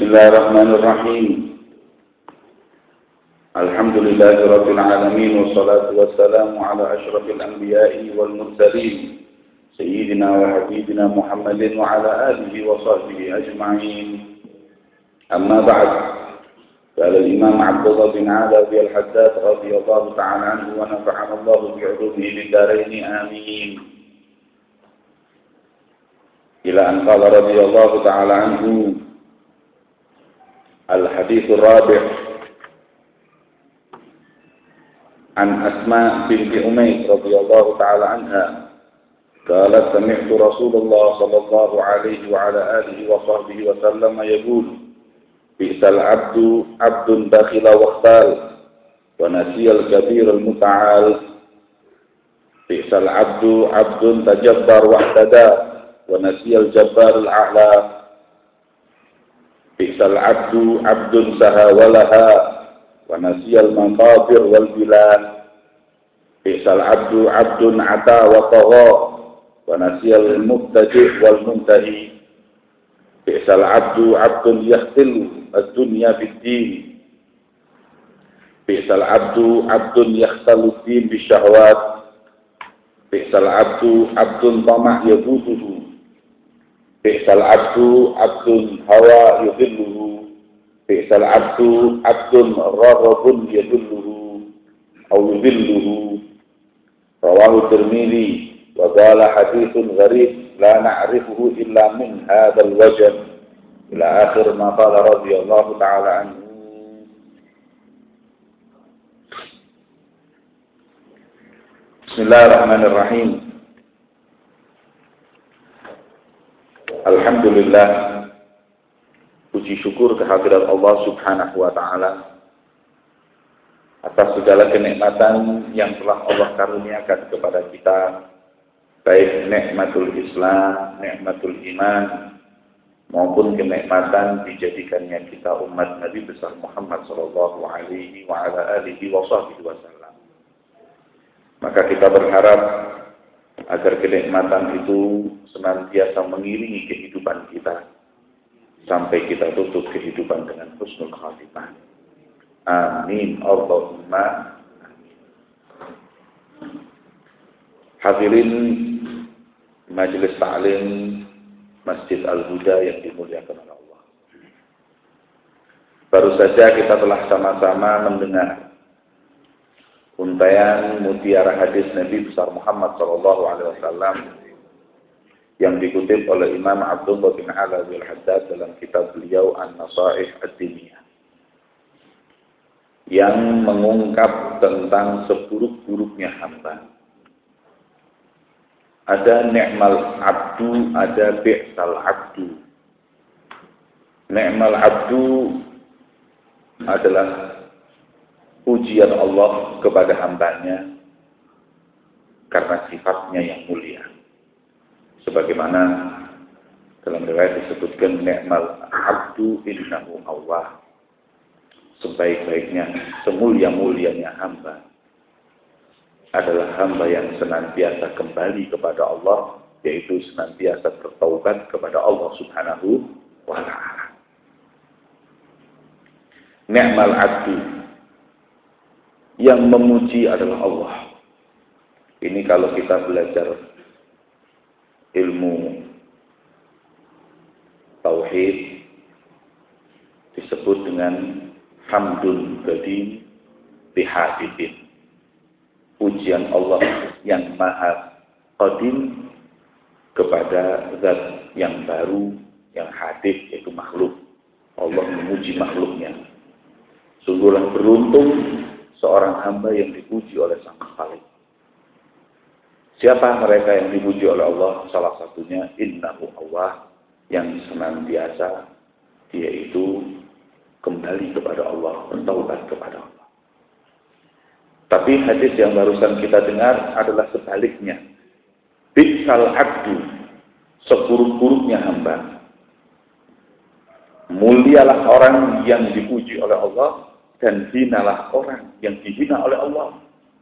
Bismillahirrahmanirrahim. Alhamdulillahirabbil alamin wassalatu wassalamu ala asyrafil anbiya'i wal mursalin sayyidina wa habibina Muhammadin wa ala alihi wa sahbihi ajma'in. Amma ba'd. Qala al-Imam Abdullah bin Alawi al-Haddad radhiyallahu ta'ala anhu wa nafa'ana Allah bi'ulumihi lid-darain amin. Ila an qala radhiyallahu ta'ala anhu الحديث الرابع عن أسماء بنت أميس رضي الله تعالى عنها قالت سمعت رسول الله صلى الله عليه وعلى آله وصحبه وسلم يقول بئس العبد عبد بخل واختال ونسي الكبير المتعال بئس العبد عبد تجبر واعتدى ونسي الجبار الأعلى Bi'sal abdu abdun saha walaha wa nasiyal maqabir wal bilad. Bi'sal abdu abdun ata wa tagha wa nasiyal mubtadi' wal muntahi. Bi'sal abdu abdun yakhtilu ad-dunya bid-din. Bi'sal abdu abdun yakhtalu ad-din bisyahwat. Bi'sal abdu abdun tama' yabutuhu. Bi'sal abdu abdun hawa yudilluhu. Bi'sal abdu abdun raghabun yadulluhu aw yudilluhu. Rawahu Tirmidzi wa qala haditsun gharib la na'rifuhu illa min hadzal wajh ila akhir ma qala radhiyallahu ta'ala anhu. Bismillahirrahmanirrahim. Alhamdulillah, puji syukur kehadirat Allah Subhanahu wa Ta'ala atas segala kenikmatan yang telah Allah karuniakan kepada kita, baik nikmatul Islam, nikmatul iman, maupun kenikmatan dijadikannya kita umat Nabi besar Muhammad sallallahu alaihi wa ala alihi wasallam. Maka kita berharap agar kenikmatan itu senantiasa mengiringi kehidupan kita sampai kita tutup kehidupan dengan husnul khatimah. Amin Allahumma amin. Hadirin majelis ta'lim Masjid Al-Huda yang dimuliakan oleh Allah. Baru saja kita telah sama-sama mendengar untaian mutiara hadis Nabi besar Muhammad SAW yang dikutip oleh Imam Abdullah bin Alawi al-Haddad dalam kitab beliau An-Nasaih Ad-Diniyah, yang mengungkap tentang seburuk-buruknya hamba. Ada ni'mal abdu, ada bi'sal abdu. Ni'mal abdu adalah pujian Allah kepada hambanya karena sifatnya yang mulia. Sebagaimana dalam riwayat disebutkan ni'mal abdu innahu Allah. Sebaik-baiknya, semulia-mulianya hamba adalah hamba yang senantiasa kembali kepada Allah, yaitu senantiasa bertaubat kepada Allah Subhanahu wa Ta'ala. Ni'mal abdu, yang memuji adalah Allah. Ini kalau kita belajar ilmu tauhid disebut dengan hamdun qadim bihadidin. Pujian Allah yang maha qadim kepada zat yang baru, yang hadis, yaitu makhluk. Allah memuji makhluknya. Sungguhlah beruntung seorang hamba yang dipuji oleh Sang Khalik. Siapa mereka yang dipuji oleh Allah? Salah satunya innahu Allah, yang senantiasa dia itu kembali kepada Allah, bertaubat kepada Allah. Tapi hadis yang barusan kita dengar adalah sebaliknya. Bi'sal abdu, seburuk-buruknya hamba. Mulialah orang yang dipuji oleh Allah, dan hinalah orang yang dihina oleh Allah.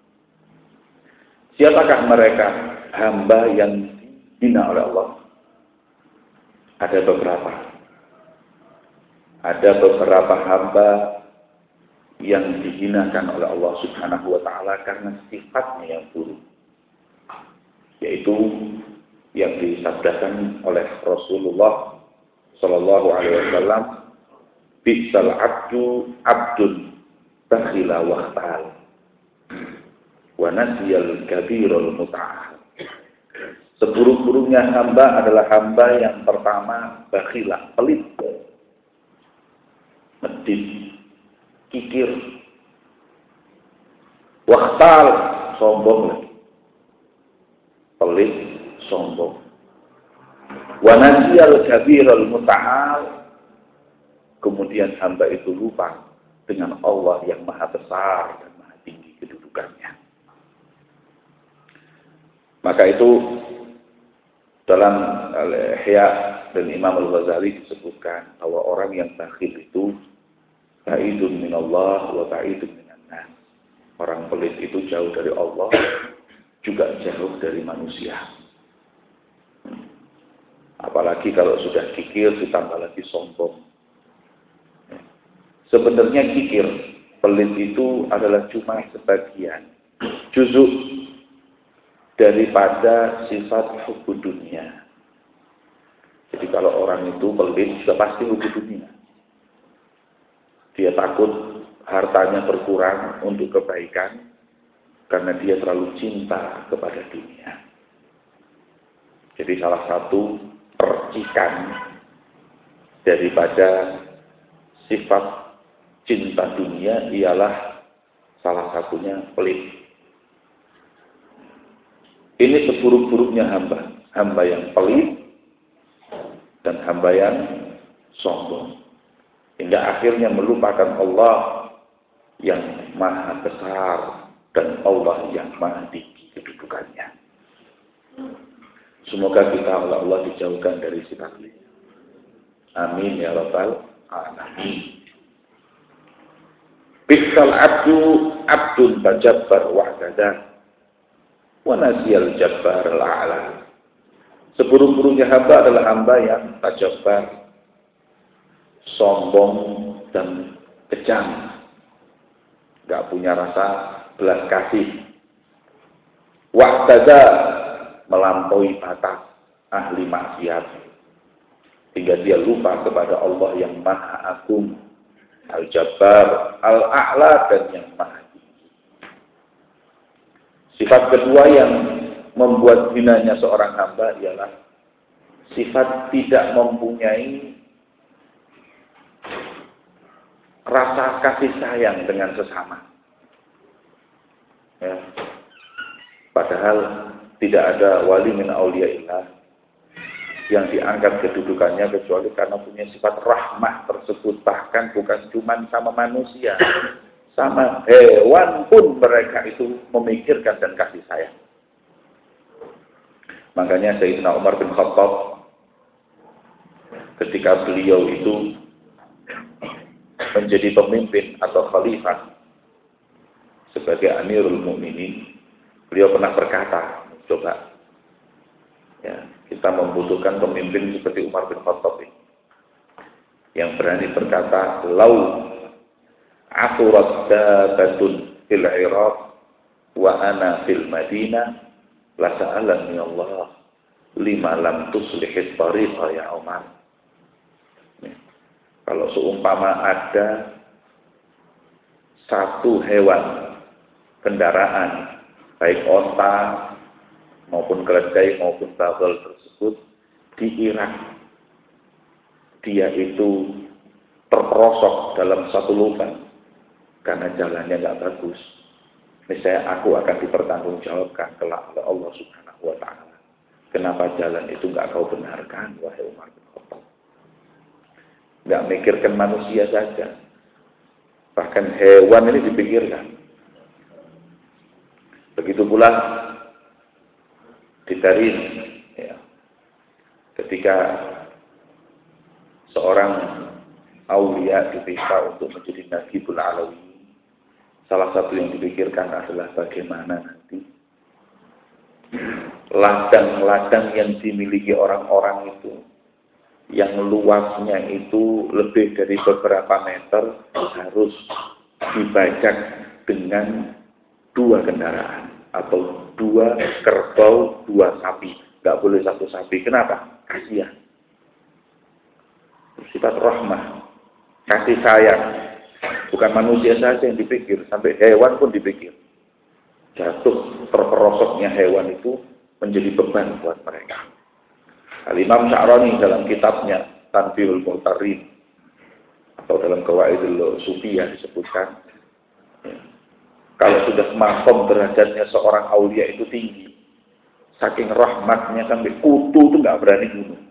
Siapakah mereka hamba yang dihina oleh Allah? Ada beberapa. ada beberapa hamba yang dihinakan oleh Allah Subhanahu wa taala karena sifatnya yang buruk. Yaitu yang disabdakan oleh Rasulullah sallallahu alaihi wasallam, "Bisal abdu abdun bakhila waqtal wa nasiyal kabirul muta'ah." Seburuk-buruknya hamba adalah hamba yang pertama bakhila, pelit, medit, kikir, waqtal, sombong, pelit, sombong. Wa nasiyal kabirul muta'al, kemudian hamba itu lupa dengan Allah yang maha besar dan maha tinggi kedudukannya. Maka itu dalam Al-Ihya dan Imam Al-Ghazali disebutkan bahwa orang yang bakhil itu ba'idun minallah wa ba'idun minan nas. Orang pelit itu jauh dari Allah, juga jauh dari manusia. Apalagi kalau sudah kikir ditambah lagi sombong. Sebenarnya kikir, pelit itu adalah cuma sebagian juzuk daripada sifat hubbu dunia. Jadi kalau orang itu pelit sudah pasti hubbu dunia. Dia takut hartanya berkurang untuk kebaikan karena dia terlalu cinta kepada dunia. Jadi salah satu percikan daripada sifat cinta dunia ialah salah satunya pelit. Ini seburuk-buruknya hamba. Hamba yang pelit dan hamba yang sombong. Hingga akhirnya melupakan Allah yang maha besar dan Allah yang maha tinggi kedudukannya. Semoga kita oleh Allah dijauhkan dari sifat pelit. Amin ya rabbal alamin. Bisal abdu abdun tajabbar wa'tadah wa nasiyal jabbar al-a'la. Seburuk-buruknya hamba adalah hamba yang tajabbar, sombong dan kejam, gak punya rasa belas kasih. Wa'tada, melampaui batas, ahli maksiat, hingga dia lupa kepada Allah yang maha agung, al-jabbar, al-a'la, dan yang maha tinggi. Sifat kedua yang membuat hinanya seorang hamba ialah sifat tidak mempunyai rasa kasih sayang dengan sesama. Ya. Padahal tidak ada wali min auliyaillah yang diangkat kedudukannya kecuali karena punya sifat rahmah tersebut. Bahkan bukan cuma sama manusia, sama hewan pun mereka itu memikirkan dan kasih sayang. Makanya Sayyidina Umar bin Khattab ketika beliau itu menjadi pemimpin atau khalifah sebagai Amirul Mukminin, beliau pernah berkata, coba ya, kita membutuhkan pemimpin seperti Umar bin Khattab ini, yang berani berkata, "Lau aturat dabatun fil Iraq wa ana fil Madinah la sa'alani Allah lima lam tuslihit tariqa ya Umar." Kalau seumpama ada satu hewan kendaraan, baik onta maupun keledai maupun bagal tersebut di Irak, dia itu terperosok dalam satu lubang karena jalannya nggak bagus, misalnya aku akan dipertanggungjawabkan kelak oleh Allah Subhanahu wa taala. Kenapa jalan itu nggak kau benarkan, wahai Umar bin Khattab? Nggak mikirkan manusia saja, bahkan hewan ini dipikirkan. Begitu pula di Tarim, ya, ketika seorang aulia diminta untuk menjadi Naqibul Alawi, salah satu yang dipikirkan adalah bagaimana nanti ladang-ladang yang dimiliki orang-orang itu yang luasnya itu lebih dari beberapa meter harus dibajak dengan 2 kendaraan atau 2 kerbau, 2 sapi. Nggak boleh 1 sapi. Kenapa? Kasihan. Sifat rahmah, kasih sayang. Bukan manusia saja yang dipikir, sampai hewan pun dipikir. Jatuh terperosoknya hewan itu menjadi beban buat mereka. Al-Imam Sya'rani dalam kitabnya Tanbihul Mu'tarin atau dalam Qawaidul Sufiyah disebutkan, kalau sudah makom derajatnya seorang aulia itu tinggi, saking rahmatnya sampai kutu itu nggak berani bunuh.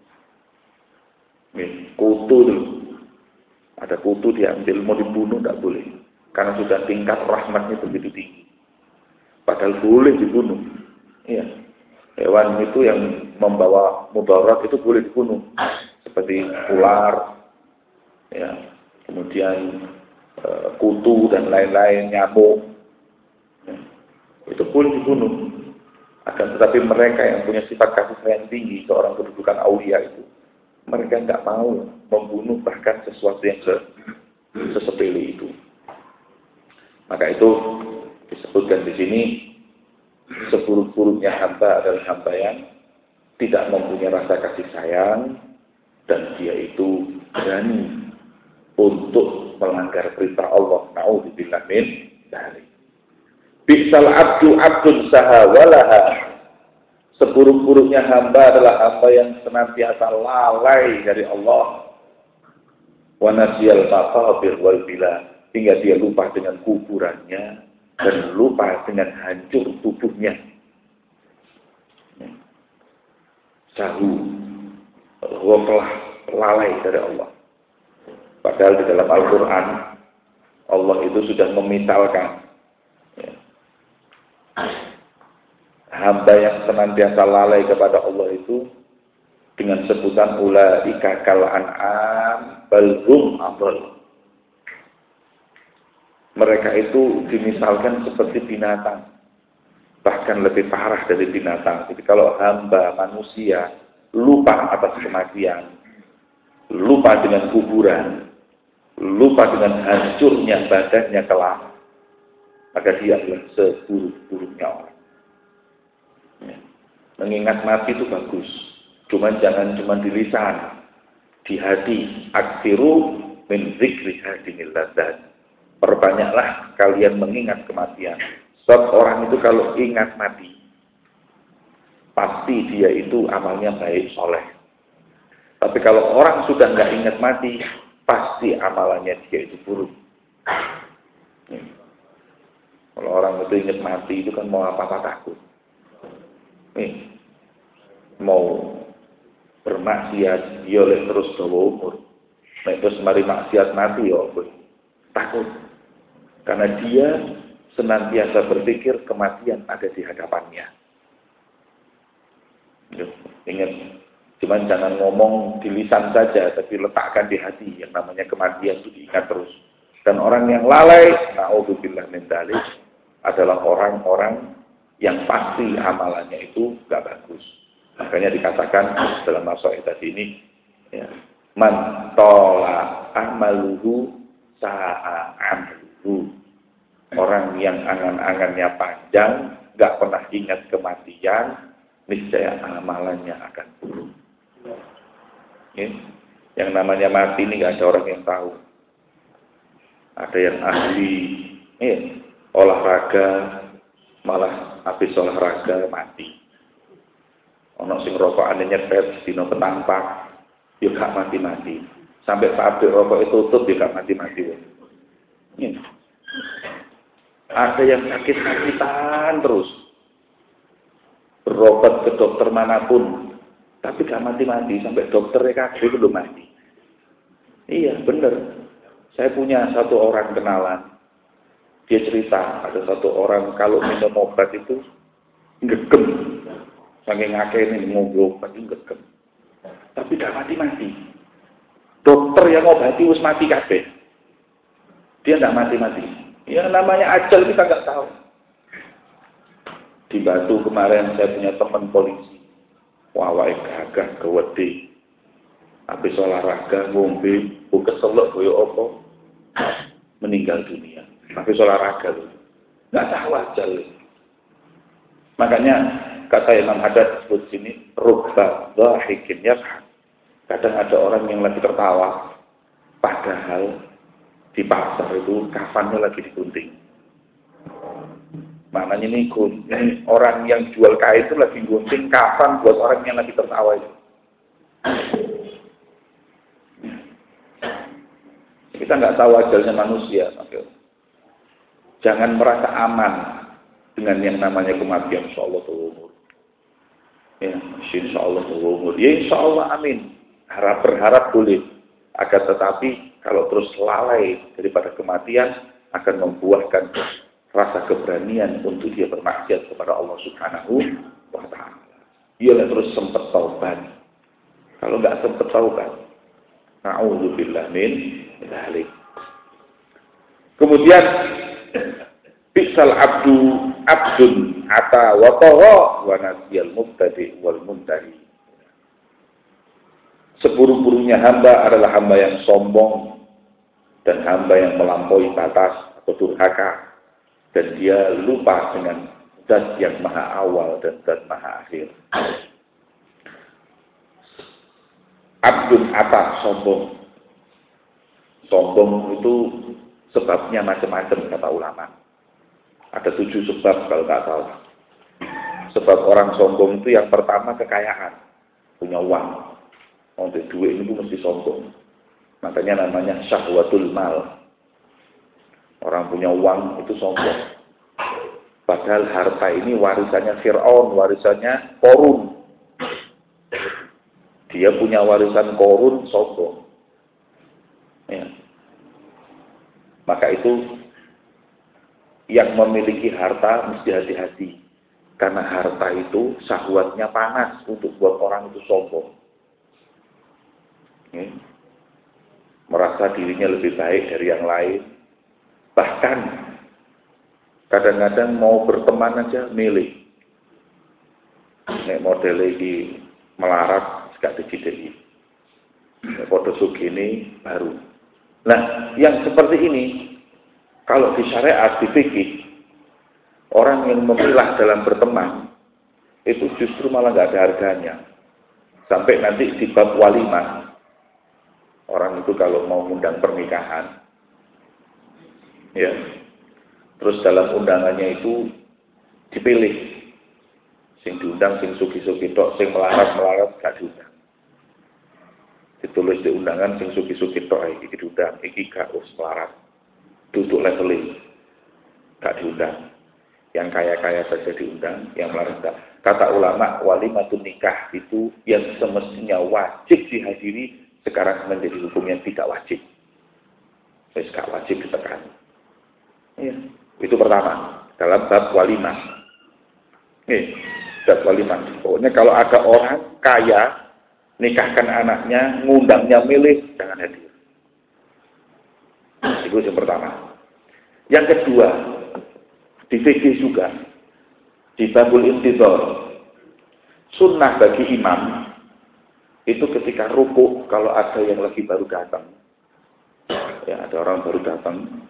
Kutu dulu, ada kutu diambil mau dibunuh nggak boleh, karena sudah tingkat rahmatnya begitu tinggi. Padahal boleh dibunuh. Iya. Hewan itu yang membawa mudarat itu boleh dibunuh, seperti ular, ya, kemudian kutu dan lain-lain, nyamuk, ya, itu boleh dibunuh. Akan tetapi mereka yang punya sifat kasih sayang tinggi, seorang kedudukan aulia itu, mereka nggak mau membunuh bahkan sesuatu yang sesepele itu. Maka itu disebutkan di sini, seburuk-buruknya hamba adalah hamba yang tidak mempunyai rasa kasih sayang dan dia itu berani untuk melanggar perintah Allah. Na'udzubillah min dzalik. Bisal abdu abdun sahawalaha. Seburuk-buruknya hamba adalah hamba yang senantiasa lalai dari Allah. Wa nasiyal maqabir wal bila, hingga dia lupa dengan kuburannya dan lupa dengan hancur tubuhnya. Jauh, Allah telah lalai dari Allah. Padahal di dalam Al-Quran, Allah itu sudah memisalkan, ya, hamba yang senantiasa lalai kepada Allah itu dengan sebutan ulaika kal an'am bal hum adall. Mereka itu dimisalkan seperti binatang, bahkan lebih parah dari binatang. Jadi kalau hamba manusia lupa atas kematian, lupa dengan kuburan, lupa dengan hancurnya badannya kelak, maka dia adalah seburuk-buruknya orang. Ya. Mengingat mati itu bagus, jangan cuma di lisan, di hati. Aksiru min zikri hadinil ladzat. Perbanyaklah kalian mengingat kematian. Sebab orang itu kalau ingat mati, pasti dia itu amalnya baik, soleh. Tapi kalau orang sudah nggak ingat mati, pasti amalannya dia itu buruk. Kalau orang itu ingat mati, itu kan mau apa-apa takut. Mau bermaksiat, dia oleh terus dawa umur. Terus mari maksiat mati, ya takut. Karena dia senantiasa berpikir kematian ada di hadapannya. Ingat, cuman jangan ngomong di lisan saja, tapi letakkan di hati. Yang namanya kematian itu diingat terus. Dan orang yang lalai, na'udzubillah min dzalik, adalah orang-orang yang pasti amalannya itu gak bagus. Makanya dikatakan dalam masalah tadi ini, ya, man tola amaluhu sa'a amaluhu. Orang yang angan-angannya panjang, gak pernah ingat kematian, niscaya amalannya akan buruk. Ya. Yang namanya mati ini gak ada orang yang tahu. Ada yang ahli, ya, olahraga, malah habis olahraga mati. Ono sing rokokane nyepet dino penampak, yo gak mati-mati. Sampai pabrik rokok itu tutup yo gak mati-mati. Ya. Ada yang sakit-sakitan terus, berobat ke dokter manapun, tapi gak mati-mati, sampai dokternya kaget belum mati. Iya, benar. Saya punya satu orang kenalan, dia cerita, ada satu orang kalau minum obat itu ngegem, saking ngakeni ngombe obat itu ngegem, tapi gak mati-mati. Dokter yang ngobati wis mati kabeh, dia gak mati-mati. Yang namanya ajal kita nggak tahu. Di Batu kemarin saya punya teman polisi, wawai gagah gawede, habis olahraga, ngombe, keselak koyo apa, meninggal dunia. Habis olahraga loh. Nggak tahu ajal. Makanya kata Imam Haddad sebut sini, rubba dhahikin yafham. Kadang ada orang yang lagi tertawa, padahal di pasar itu kafannya lagi digunting. Maknanya ini orang yang jual kain itu lagi gunting kafan buat orang yang lagi tertawa itu. Kita nggak tahu ajalnya manusia. Jangan merasa aman dengan yang namanya kematian. Insya Allah umur. Ya, insya Allah umur. Ya insya Allah amin. Berharap boleh. Agar tetapi kalau terus lalai daripada kematian akan membuahkan rasa keberanian untuk dia bermaksiat kepada Allah Subhanahu wa Ta'ala. Dia terus sempat taubat. Kalau nggak sempat taubat, na'udzubillah min dzalik. Kemudian bi'sal abdun ata wa tagha wa nasiyal mubtadi wal muntahi. Seburuk-buruknya hamba adalah hamba yang sombong dan hamba yang melampaui batas atau durhaka, dan dia lupa dengan zat yang maha awal dan zat maha akhir. Abdun ata, sombong. Sombong itu sebabnya macam-macam kata ulama. Ada 7 sebab kalau tak salah. Sebab orang sombong itu yang pertama kekayaan, punya uang. Untuk duit itu mesti sombong. Makanya namanya syahwatul mal. Orang punya uang itu sombong. Padahal harta ini warisannya Fir'aun, warisannya Korun. Dia punya warisan Korun, sombong. Ya. Maka itu yang memiliki harta mesti hati-hati. Karena harta itu syahwatnya panas untuk buat orang itu sombong. Ya. Merasa dirinya lebih baik dari yang lain. Bahkan kadang-kadang mau berteman aja milih. Nek model ini melarat gak dicideki. Nek podo sugih baru. Nah, yang seperti ini kalau di syariat, di fikih, orang yang memilah dalam berteman itu justru malah gak ada harganya. Sampai nanti di bab walimah, orang itu kalau mau undang pernikahan, ya, terus dalam undangannya itu dipilih, sing diundang sing sugi-sugi tok, sing melarat gak diundang. Ditulis di undangan sing sugi-sugi tok iki diundang, iki gak us melarat, duduk leveling, gak diundang. Yang kaya-kaya saja diundang, yang melarat enggak. Kata ulama, walimatun nikah itu yang semestinya wajib dihadiri, sekarang menjadi hukum yang tidak wajib. Wis gak wajib ditekan. Ya, itu pertama dalam bab walimah. Bab walimah. Pokoknya kalau ada orang kaya nikahkan anaknya, ngundangnya milih, jangan hadir. Itu yang pertama. Yang kedua, di fikih juga, di babul intidhar, sunnah bagi imam itu ketika rukuk, kalau ada yang lagi baru datang, ya ada orang baru datang,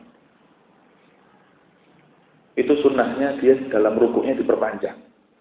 itu sunnahnya dia dalam rukuknya diperpanjang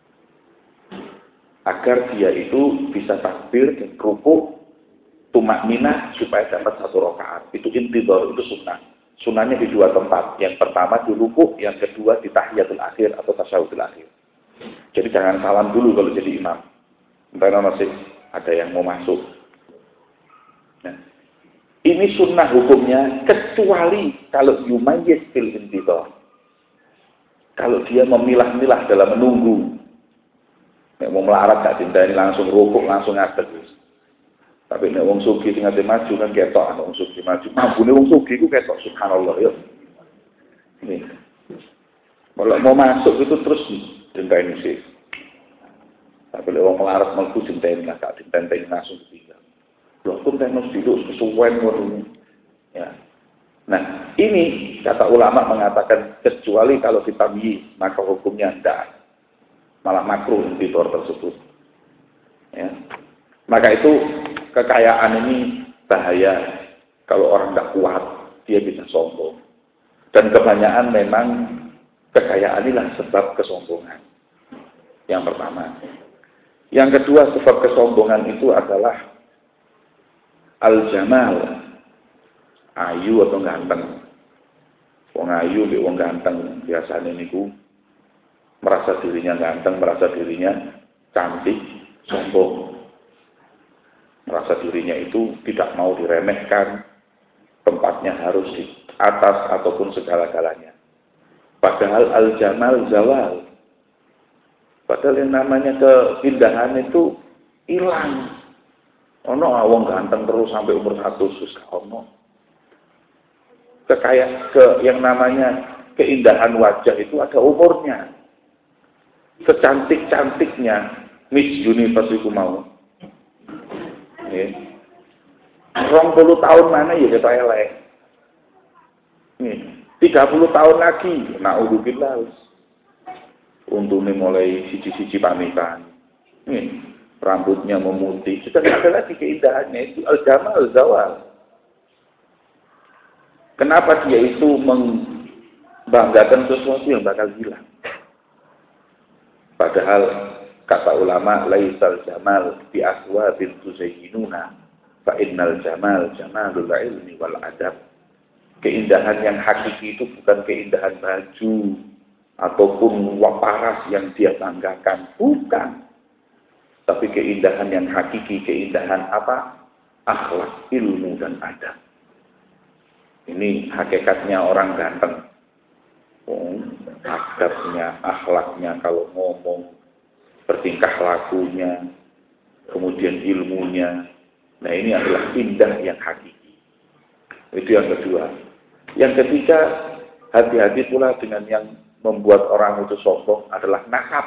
agar dia itu bisa takbir dan rukuk tumakninah supaya dapat 1 rakaat. Itu intidhar, itu sunnah. Sunnahnya di 2 tempat. Yang pertama di rukuk, yang kedua di tahiyatul akhir atau tasyahudul akhir. Jadi jangan salam dulu kalau jadi imam. Karena masih ada yang mau masuk. Nah, ini sunnah hukumnya kecuali kalau yumayyiz fil intidhar. Kalau dia memilah-milah dalam menunggu. Nek mau melarat gak dinteni langsung rukuk, langsung ngadeg wis. Tapi nek wong sugih sing ate maju kan ketok ana wong sugih maju. Mabune wong sugih ku ketok subhanallah ya. Ini. Kalau mau masuk itu terus dinteni sih. Tapi nek wong melarat mlebu dinteni lah gak dinteni langsung ditinggal. Lho pun tenos dulu kesuwen ngono. Ya. Nah, ini kata ulama mengatakan kecuali kalau ditamyiz maka hukumnya tidak. Malah makruh intidhar tersebut. Ya. Maka itu kekayaan ini bahaya. Kalau orang nggak kuat, dia bisa sombong. Dan kebanyakan memang kekayaan inilah sebab kesombongan. Yang pertama. Yang kedua, sebab kesombongan itu adalah al-jamal. Ayu atau ganteng. Wong ayu, wong ganteng. Biasanya niku merasa dirinya ganteng, merasa dirinya cantik, sombong. Merasa dirinya itu tidak mau diremehkan. Tempatnya harus di atas ataupun segala-galanya. Padahal al-jamal zawal. Padahal yang namanya keindahan itu hilang. Ono wong ganteng terus sampai umur 100 susah ono. Yang namanya keindahan wajah itu ada umurnya. Secantik-cantiknya Miss Universe itu mau. 20 tahun mana ya kita elek. 30 tahun lagi, na'udzubillah. Untungnya mulai siji-siji pamitan. Rambutnya memutih. Sudah tidak ada lagi keindahannya. Itu al-jamal al-zawal. Kenapa dia itu membanggakan sesuatu yang bakal hilang? Padahal kata ulama, laisal jamal bi aswabil tuzayyinuna fa innal jamal jamalul ilmi wal adab. Keindahan yang hakiki itu bukan keindahan baju ataupun paras yang dia banggakan, bukan. Tapi keindahan yang hakiki, keindahan apa? Akhlak, ilmu dan adab. Ini hakikatnya orang ganteng. Adabnya, akhlaknya kalau ngomong, bertingkah lakunya, kemudian ilmunya. Nah, ini adalah indah yang hakiki. Itu yang kedua. Yang ketiga, hati-hati pula dengan yang membuat orang itu sombong adalah nasab.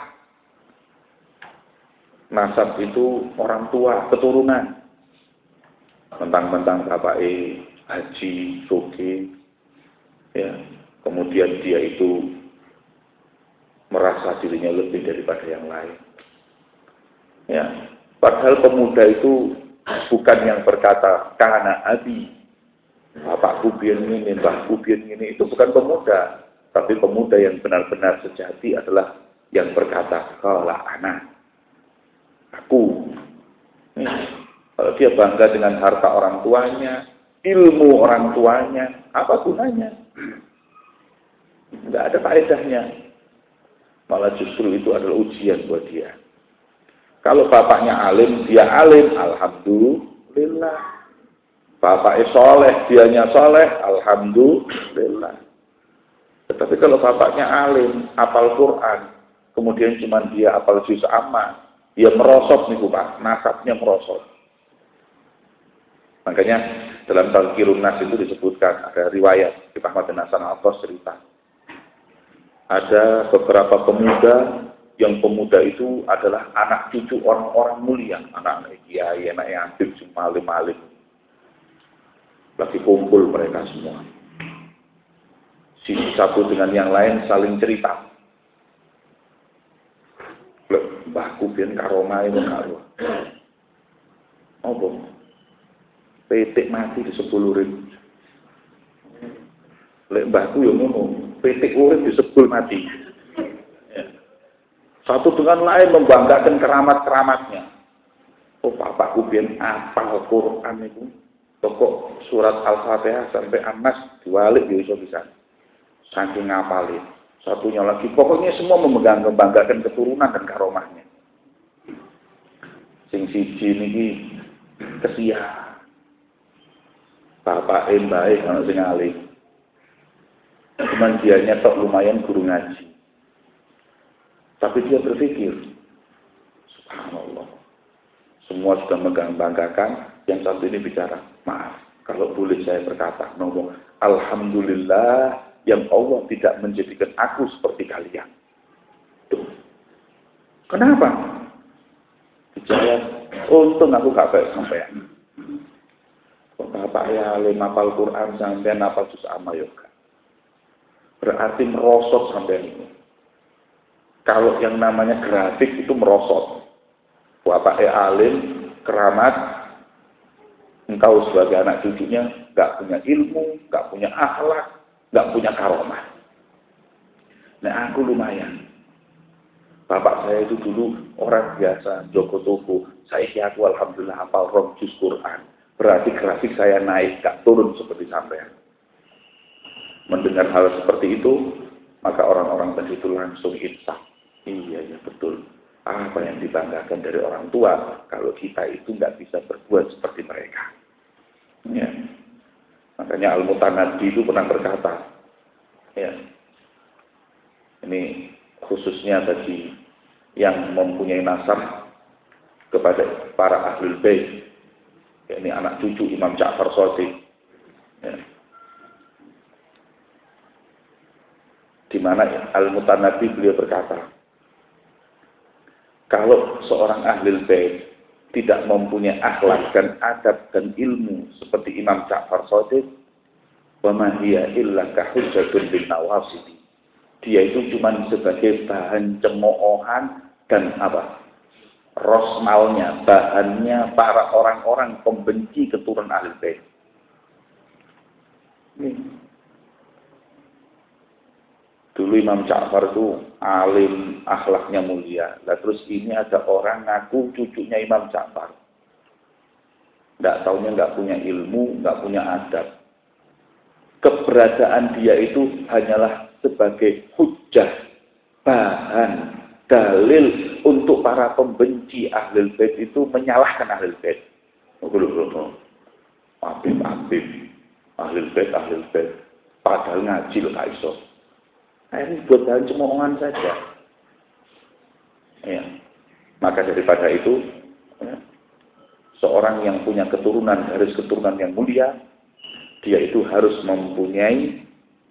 Nasab itu orang tua, keturunan. Mentang-mentang bapak haji, soge, ya. Kemudian dia itu merasa dirinya lebih daripada yang lain. Ya. Padahal pemuda itu bukan yang berkata, kana abi. Bapakku biyen ini, mbahku biyen ini, itu bukan pemuda. Tapi pemuda yang benar-benar sejati adalah yang berkata, qala ana. Aku. Kalau dia bangga dengan harta orang tuanya, ilmu orang tuanya, apa gunanya? Tidak ada faedahnya. Malah justru itu adalah ujian buat dia. Kalau bapaknya alim, dia alim, alhamdulillah. Bapaknya soleh, dianya soleh, alhamdulillah. Tetapi kalau bapaknya alim, hafal Quran, kemudian cuma dia hafal juz amma, dia merosot nih Pak, nasabnya merosot. Makanya dalam Tazkirun Nas itu disebutkan, ada riwayat, Syekh Ahmad bin Hasan Al-Athas cerita. Ada beberapa pemuda, yang pemuda itu adalah anak cucu orang-orang mulia, anak kiai, anak yang aktif, cuma alim-alim. Lagi kumpul mereka semua. Satu dengan yang lain saling cerita. Mbahku biyen karomah itu karo. Apa? Petik mati di 10.000. Lek mbahku yo ngono, petik urip di 10 mati. Ya. Satu dengan lain membanggakan keramat-keramatnya. Oh, bapakku biyen apal Quran itu. Pokok surat Al-Fatihah sampai An-Nas diwalik ya iso bisa. Saking ngapalin. Satunya lagi, pokoknya semua membanggakan keturunan dan karomahnya. Sing siji niki kesia. Bapak baik ana sing alim. Cuman dia nyetok lumayan guru ngaji. Tapi dia berpikir, subhanallah. Semua sudah membanggakan, yang satu ini bicara, maaf, kalau boleh saya berkata, ngomong, alhamdulillah yang Allah tidak menjadikan aku seperti kalian. Tuh. Kenapa? Dijawab, untung aku gak baik sampean. Bapak ya alim hafal Quran sampean hafal juz amma yoga. Berarti merosot sampean itu. Kalau yang namanya grafik itu merosot. Bapak alim, keramat, Engkau sebagai anak cucunya nggak punya ilmu, nggak punya akhlak, nggak punya karomah. Nah aku lumayan. Bapak saya itu dulu orang biasa, Joko Toko. Saya aku alhamdulillah hafal rom juz Quran. Berarti grafik saya naik, gak turun seperti sampean. Mendengar hal seperti itu, maka orang-orang tadi itu langsung insaf. Iya, ya betul. Apa yang dibanggakan dari orang tua, kalau kita itu nggak bisa berbuat seperti mereka. Ya. Makanya Al-Mutanabbi itu pernah berkata, ya, ini khususnya bagi yang mempunyai nasab kepada para ahlul bait, yakni anak cucu Imam Ja'far Shadiq. Ya. Di mana Al-Mutanabbi beliau berkata, kalau seorang ahlul bait tidak mempunyai akhlak dan adab dan ilmu seperti Imam Ja'far Shadiq, wa ma hiya illa ka hujjatun bin nawasidi. Dia itu cuma sebagai bahan cemoohan dan apa? Rosmalnya, bahannya para orang-orang pembenci keturunan ahlul bait. Dulu Imam Ja'far itu alim, akhlaknya mulia. Lah terus ini ada orang ngaku cucunya Imam Ja'far. Nggak taunya nggak punya ilmu, nggak punya adab. Keberadaan dia itu hanyalah sebagai hujjah, bahan, dalil untuk para pembenci ahlul bait itu menyalahkan ahlul bait. Habib, ahlul bait, padahal ngaji loh Kak Iso. Ini buat bahan cemoohan saja. Ya. Maka daripada itu, ya, seorang yang punya keturunan, garis keturunan yang mulia, dia itu harus mempunyai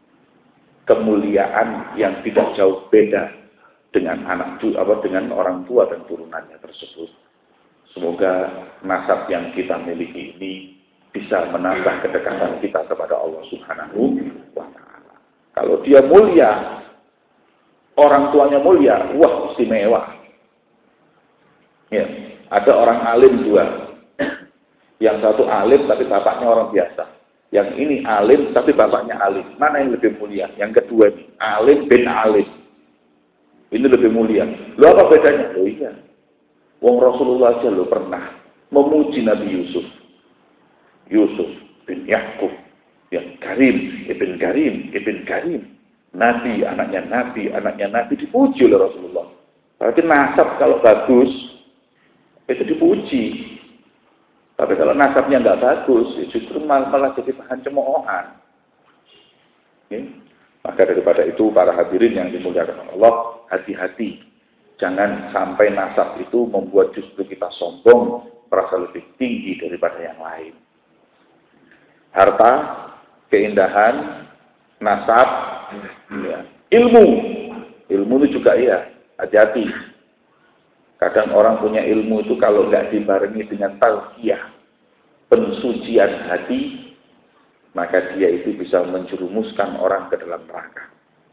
kemuliaan yang tidak jauh beda dengan dengan orang tua dan turunannya tersebut. Semoga nasab yang kita miliki ini bisa menambah kedekatan kita kepada Allah Subhanahu wa Ta'ala. Kalau dia mulia, orang tuanya mulia, wah istimewa. Ya, ada orang alim dua. Yang satu alim tapi bapaknya orang biasa. Yang ini alim tapi bapaknya alim. Mana yang lebih mulia? Yang kedua ini, alim bin alim. Ini lebih mulia. Lu apa bedanya? Oh iya. Wong Rasulullah aja lo pernah memuji Nabi Yusuf. Yusuf bin Yakub. Yang Ibn Karim. Nabi, anaknya Nabi dipuji oleh Rasulullah. Berarti nasab kalau bagus, itu dipuji. Tapi kalau nasabnya nggak bagus, ya justru malah jadi bahan cemoohan. Okay? Maka daripada itu, para hadirin yang dimuliakan Allah, hati-hati. Jangan sampai nasab itu membuat justru kita sombong, merasa lebih tinggi daripada yang lain. Harta, keindahan, nasab, ya. Ilmu itu juga ya, hati-hati. Kadang orang punya ilmu itu kalau nggak dibarengi dengan tazkiyah, pensucian hati, maka dia itu bisa menjerumuskan orang ke dalam neraka.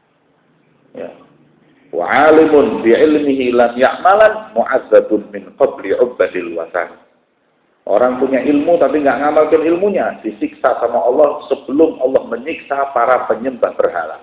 Ya. Wa 'alimun bi 'ilmihi lam ya'malan mu'azzabun min qabli 'ubadil watan. Orang punya ilmu tapi nggak ngamalkan ilmunya, disiksa sama Allah sebelum Allah menyiksa para penyembah berhala.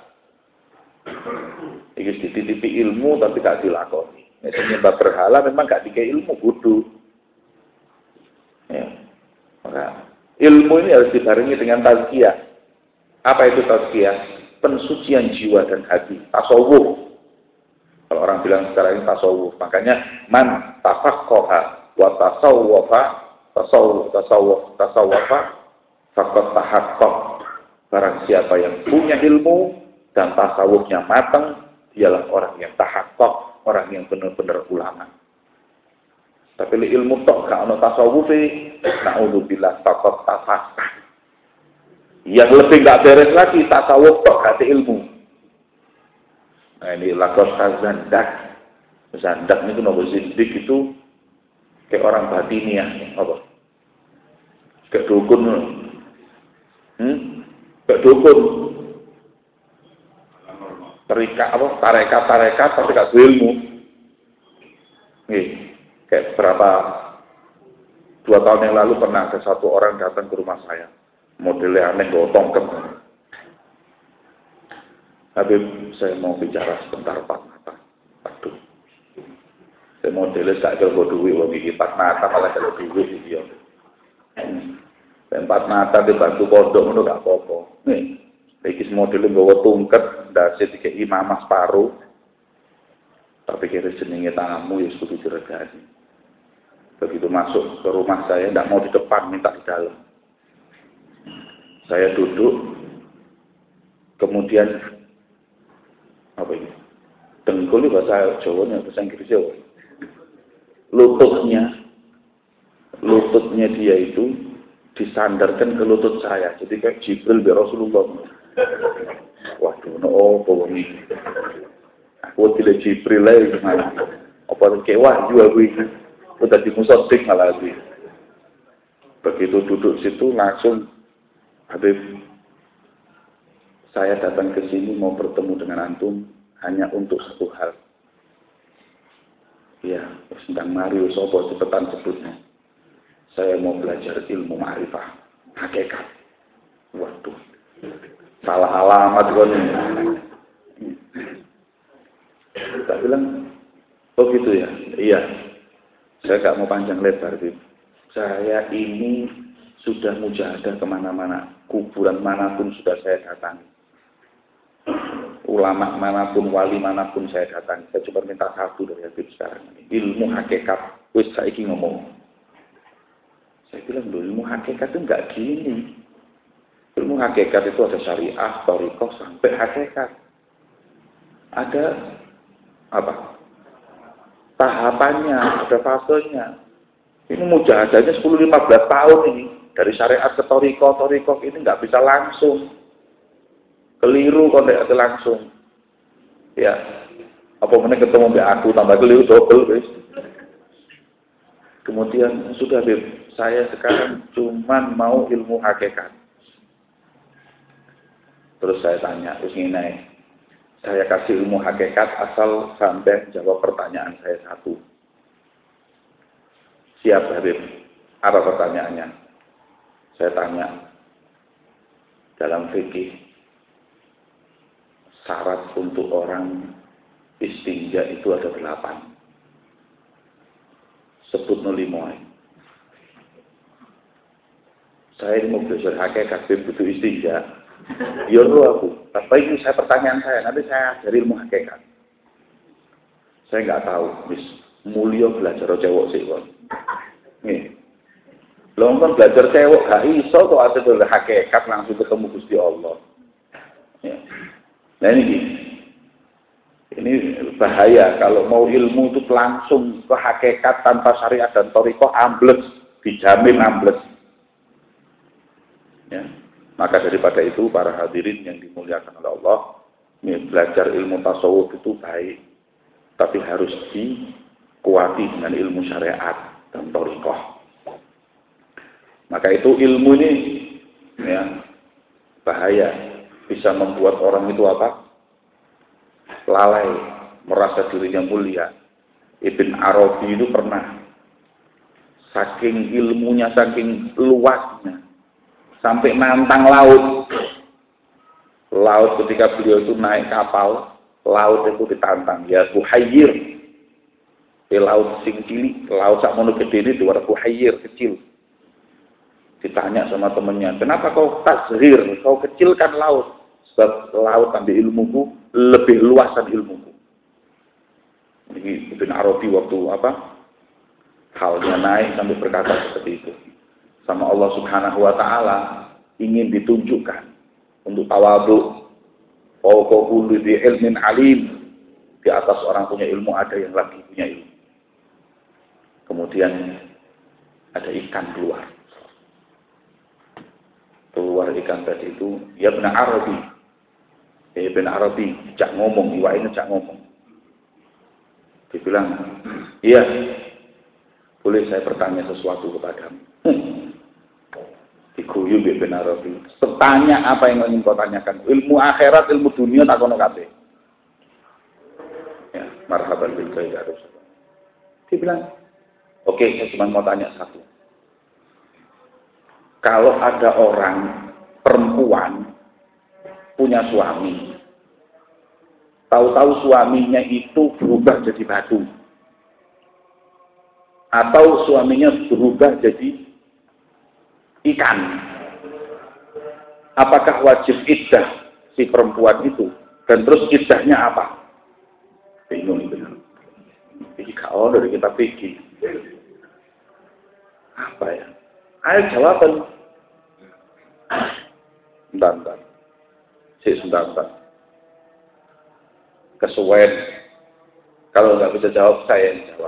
Ini dititipi ilmu tapi nggak dilakoni. Penyembah berhala memang nggak dikei ilmu, bodoh. Ya. Maka ilmu ini harus dibarengi dengan tazkiyah. Apa itu tazkiyah? Pensucian jiwa dan hati, tasawuf. Kalau orang bilang sekarang ini tasawuf, makanya man tafaqqaha wa tasawwafa faqad tahaqqaq. Barang siapa yang punya ilmu dan tasawufnya matang, dialah orang yang tahaqqaq, orang yang benar-benar ulama. Tapi ilmu tok gak ono tasawufe, naudzubillah faqad tafaqqah. Yang lebih gak beres lagi tasawuf tok gak ilmu. Nah ini lakos zandak. Zandak itu nopo zindik itu kayak orang batiniah, apa? Kayak dukun. Kayak dukun. Tarekat tapi gak ilmu. Nih, kayak berapa 2 tahun yang lalu pernah ada satu orang datang ke rumah saya. Modelnya aneh, bawa tongkat. Habib, saya mau bicara sebentar 4 mata. Aduh. Saya modelnya gak kalau duit, wabih 4 mata malah kalau duit. Dia. 4 mata dibantu pondok, itu gak apa-apa. Nih, ini modelnya bawa tongkat, dasar tiga imamah separuh. Tapi kira jenenge tamu ya sudah diregani. Begitu masuk ke rumah saya, tidak mau di depan, minta di dalam. Saya duduk, kemudian apa ini? Dengkul bahasa Jawanya, bahasa Inggrisnya. Lututnya dia itu disandarkan ke lutut saya. Jadi kayak Jibril bi Rasulullah. Waduh, apa ini? Aku tidak Jibril lagi gimana? Apa kayak wahyu aku ini? Udah dimusodik malah lagi. Begitu duduk situ langsung Habib, saya datang ke sini mau bertemu dengan antum hanya untuk satu hal. Ya, sedang Mario Sopo cepetan sebutnya. Saya mau belajar ilmu ma'rifah, hakikat. Waduh, salah alamat kan. Tak bilang, oh gitu ya? Iya. Saya gak mau panjang lebar, Bib. Saya ini sudah mujahadah kemana-mana. Kuburan manapun sudah saya datangi. Ulama manapun, wali manapun saya datangi. Saya cuma minta satu dari Habib sekarang ini. Ilmu hakikat. Wis saiki ngomong. Saya bilang, ilmu hakikat itu enggak gini. Ilmu hakikat itu ada syariah, thariqah, sampai hakikat. Ada apa? Tahapannya, ada fasenya. Ini mujahadahnya 10-15 tahun ini. Dari syariat ke thariqah ini nggak bisa langsung. Keliru kalau tidak langsung. Ya, apa mana ketemu mbak aku tambah keliru double, guys. Kemudian sudah, Beb, saya sekarang cuman mau ilmu hakikat. Terus saya tanya, terus ini, saya kasih ilmu hakikat asal sampai jawab pertanyaan saya satu. Siap, Habib. Apa pertanyaannya? Saya tanya, dalam fikih, syarat untuk orang istinja itu ada 8. Sebut 05. Saya ini mau belajar hakikat, butuh istinja. Ya aku. Tapi ini saya pertanyaan saya, nanti saya ajari ilmu hakikat. Saya nggak tahu, mulia belajar cewek sih, Bang. Nih. Lo kan belajar cewek gak iso kok ada tuh hakikat langsung ketemu Gusti Allah. Ya. Nah ini bahaya kalau mau ilmu itu langsung ke hakikat tanpa syariat dan thariqah, ambles, dijamin ambles. Ya. Maka daripada itu para hadirin yang dimuliakan oleh Allah, belajar ilmu tasawuf itu baik, tapi harus dikuati dengan ilmu syariat dan thariqah. Maka itu ilmu ini ya bahaya, bisa membuat orang itu apa? Lalai, merasa dirinya mulia. Ibn Arabi itu pernah saking ilmunya, saking luasnya sampai nantang laut. Laut ketika beliau itu naik kapal, laut itu ditantang, ya Buhayyir. Di laut sing cilik, laut sak mono gede ini luar Buhayyir kecil. Ditanya sama temannya, kenapa kau tazhir, kau kecilkan laut? Sebab laut ambil ilmuku lebih luasan ilmuku. Ini Ibn Arabi waktu apa? Halnya naik sampai berkata seperti itu. Sama Allah Subhanahu wa taala ingin ditunjukkan untuk tawadhu. Fawqa kulli dzi ilmin alim. Di atas orang punya ilmu ada yang lagi punya ilmu. Kemudian ada ikan keluar. Keluar ikan tadi itu, ya Ibn Arabi. Ya Ibn Arabi, jak ngomong, iwa ini jak ngomong. Dia bilang, iya, boleh saya bertanya sesuatu kepadamu. Diguyu Ibn Arabi. Tanya apa yang ingin kau tanyakan. Ilmu akhirat, ilmu dunia, tak kono kabeh. Ya, marhaban bil khair. Dia bilang, oke, saya cuma mau tanya satu. Kalau ada orang perempuan punya suami, tahu-tahu suaminya itu berubah jadi batu, atau suaminya berubah jadi ikan, apakah wajib iddah si perempuan itu? Dan terus iddahnya apa? Bingung itu. Ini kalau dari kita pikir apa ya? Ayo jawaban. Bentar. Sebentar. Kesuwen. Kalau nggak bisa jawab, saya yang jawab.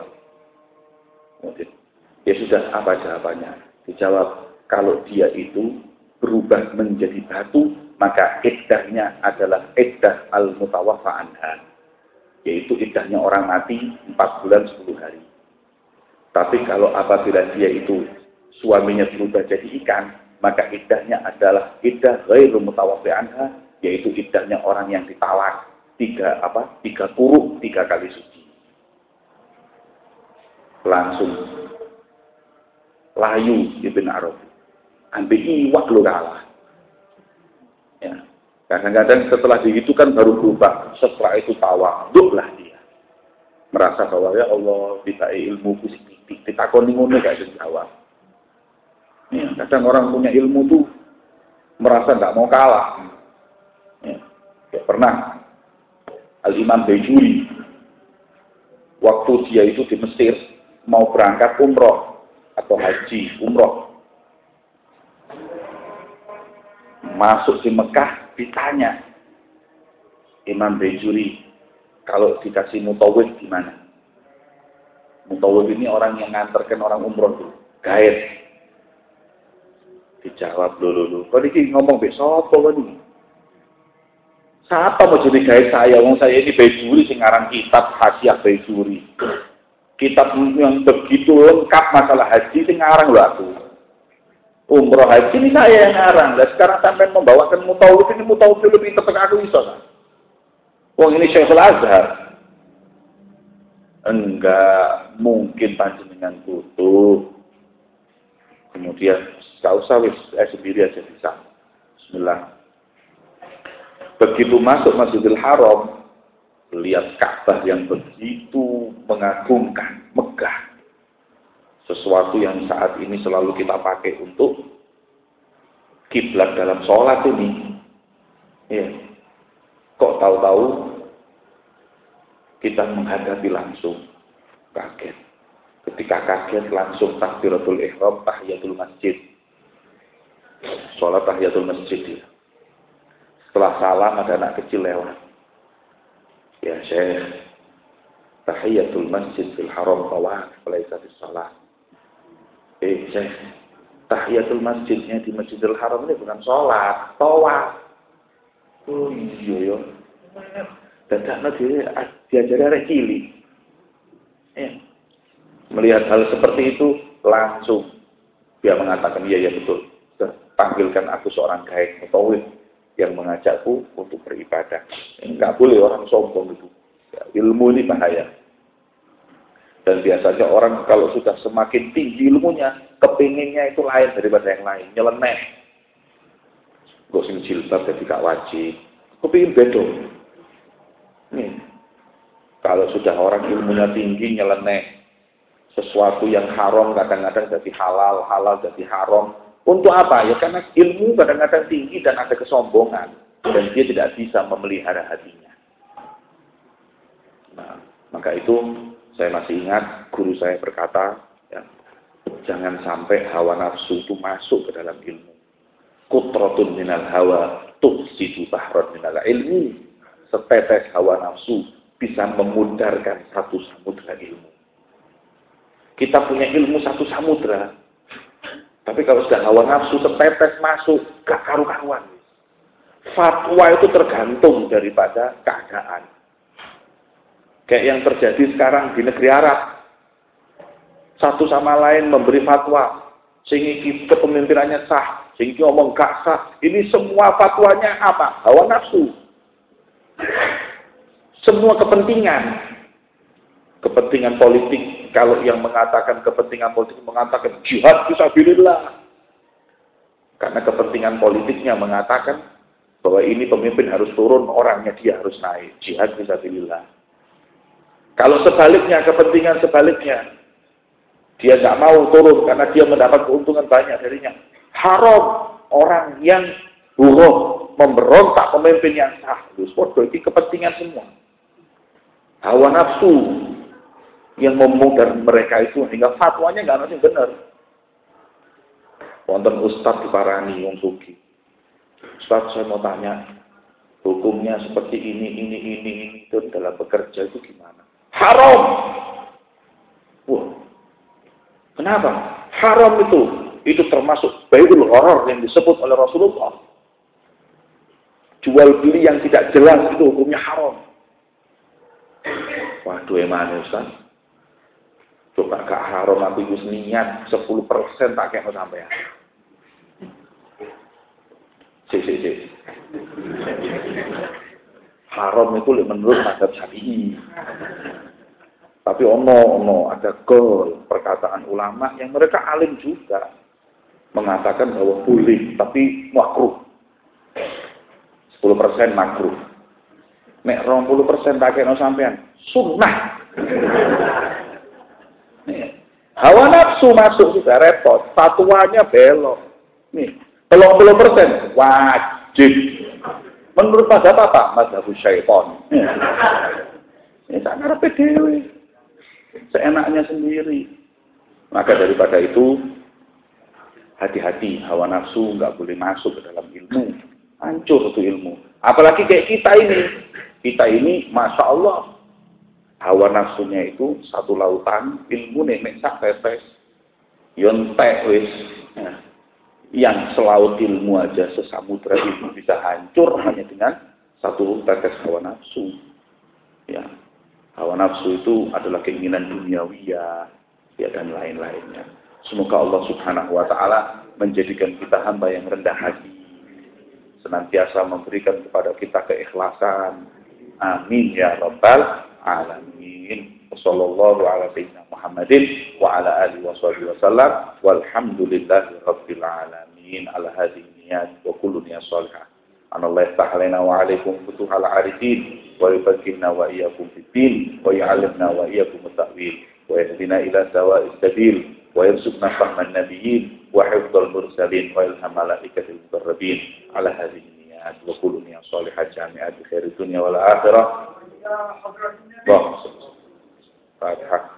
Ya sudah, apa jawabannya? Dijawab, kalau dia itu berubah menjadi batu, maka iddahnya adalah iddah al-mutawaffa anha. Yaitu iddahnya orang mati 4 bulan 10 hari. Tapi kalau apabila dia itu suaminya berubah jadi ikan, maka iddahnya adalah iddah ghairu mutawaffi anha, yaitu iddahnya orang yang ditalak 3 kuruk 3 kali suci. Langsung layu Ibn Arabi. Ambil iwak lu kalah. Ya. Kadang-kadang setelah begitu kan baru berubah. Setelah itu tawaduklah dia. Merasa bahwa ya Allah, kita ilmu positif. Ditakoni ngono gak bisa jawab. Ya, kadang orang punya ilmu tuh merasa nggak mau kalah. Ya, pernah Al-Imam Bejuri waktu dia itu di Mesir mau berangkat umroh atau haji umroh, masuk di Mekah ditanya Imam Bejuri, kalau dikasih mutawif gimana? Mutawif ini orang yang nganterkan orang umroh tuh, guide. Dijawab dulu. Kok ini ngomong besok apa ini? Siapa mau jadi guide saya? Wong saya ini Bejuri sing ngarang kitab Hasiah Bejuri. Kitab yang begitu lengkap masalah haji sing ngarang lho aku. Umroh haji ini saya yang ngarang. Lah sekarang sampai membawakan mutawif lebih tepat aku iso kan? Wong ini Syekhul Azhar. Enggak mungkin panjenengan tutup. Kemudian gak usah sendiri aja bisa. Bismillah. Begitu masuk Masjidil Haram, lihat Ka'bah yang begitu mengagumkan, megah. Sesuatu yang saat ini selalu kita pakai untuk kiblat dalam sholat ini. Ya. Kok tahu-tahu kita menghadapi langsung, kaget. Ketika kaget langsung takbiratul ihram, tahiyatul masjid. Sholat tahiyatul masjid. Setelah salam ada anak kecil lewat. Ya Syekh, tahiyatul masjid fil haram tawaf, laisa fis salat. Syekh, tahiyatul masjidnya di Masjidil Haram ini bukan sholat, tawaf. Oh iya ya. Dadakno diajari arek cilik. Melihat hal seperti itu, langsung dia mengatakan, iya betul. Panggilkan aku seorang guide mutawif yang mengajakku untuk beribadah. Enggak boleh orang sombong itu. Ya, ilmu ini bahaya. Dan biasanya orang kalau sudah semakin tinggi ilmunya, kepinginnya itu lain daripada yang lain. Nyeleneh. Gak sing jilbab jadi gak wajib. Kepingin beda. Nih. Kalau sudah orang ilmunya tinggi, nyeleneh. Sesuatu yang haram kadang-kadang jadi halal, halal jadi haram. Untuk apa? Ya karena ilmu kadang-kadang tinggi dan ada kesombongan. Dan dia tidak bisa memelihara hatinya. Nah, maka itu saya masih ingat guru saya berkata, ya, jangan sampai hawa nafsu itu masuk ke dalam ilmu. Qutratun minal hawa tufsidu bahran minal ilmi. Setetes hawa nafsu bisa memudarkan satu samudra ilmu. Kita punya ilmu satu samudra. Tapi kalau sudah hawa nafsu setetes masuk, gak karu-karuan. Fatwa itu tergantung daripada keadaan. Kayak yang terjadi sekarang di negeri Arab. Satu sama lain memberi fatwa. Sehingga kepemimpinannya sah. Sehingga ngomong gak sah. Ini semua fatwanya apa? Hawa nafsu. Semua kepentingan. Kepentingan politik. Kalau yang mengatakan kepentingan politik mengatakan jihad fisabilillah. Karena kepentingan politiknya mengatakan bahwa ini pemimpin harus turun, orangnya dia harus naik. Jihad fisabilillah. Kalau sebaliknya, kepentingan sebaliknya, dia nggak mau turun karena dia mendapat keuntungan banyak darinya. Haram orang yang buruk memberontak pemimpin yang sah. Itu kepentingan semua. Hawa nafsu yang memudar mereka itu hingga fatwanya nggak masih benar. Wonten Ustadz diparani wong sugi. Ustadz, saya mau tanya, hukumnya seperti ini itu dalam bekerja itu gimana? Haram. Wah, kenapa? Haram itu termasuk bai'ul gharar yang disebut oleh Rasulullah. Jual beli yang tidak jelas itu hukumnya haram. Waduh, emang Ustaz. Coba gak haram aku itu niat 10% tak kena sampean. Cek. Haram itu menurut mazhab Syafi'i. Tapi ono ada gol perkataan ulama yang mereka alim juga mengatakan bahwa boleh tapi makruh. 10% makruh. Nek 20% tak kena sampean sunnah. Hawa nafsu masuk sudah repot, fatwanya belok. Nih, 30% wajib. Menurut mazhab apa? Mazhab syaitan. Ini tak ngarepe dhewe. Seenaknya sendiri. Maka daripada itu, hati-hati, hawa nafsu nggak boleh masuk ke dalam ilmu. Hancur itu ilmu. Apalagi kayak kita ini. Kita ini, Masya Allah, hawa nafsunya itu satu lautan, ilmu nek sak tetes. Yontek wis. Yang selaut ilmu aja sesamudra ilmu bisa hancur hanya dengan satu tetes hawa nafsu. Ya. Hawa nafsu itu adalah keinginan duniawiyah, ya, dan lain-lainnya. Semoga Allah Subhanahu wa Ta'ala menjadikan kita hamba yang rendah hati, senantiasa memberikan kepada kita keikhlasan. Amin ya rabbal alamin. Wassallallahu ala sayyidina Muhammadin wa ala alihi wasallam walhamdulillahi rabbil alamin ala hadhihi niyat wa kullu niyat salihah. Anallahu yaftah alaina wa alaikum futuhal arifin wa yufaqqihna wa iyyakum fid din wa yu'allimna wa iyyakum at-ta'wil wa yahdina ila sawa'is sabil wa yarzuqna fahman nabiyyin wa hifdzal mursalin wa ilham malaikatil muqarrabin ala hadhihi niyat wa kullu niyat salihah jami'at bi khairid dunya wal akhirah. Fatihah.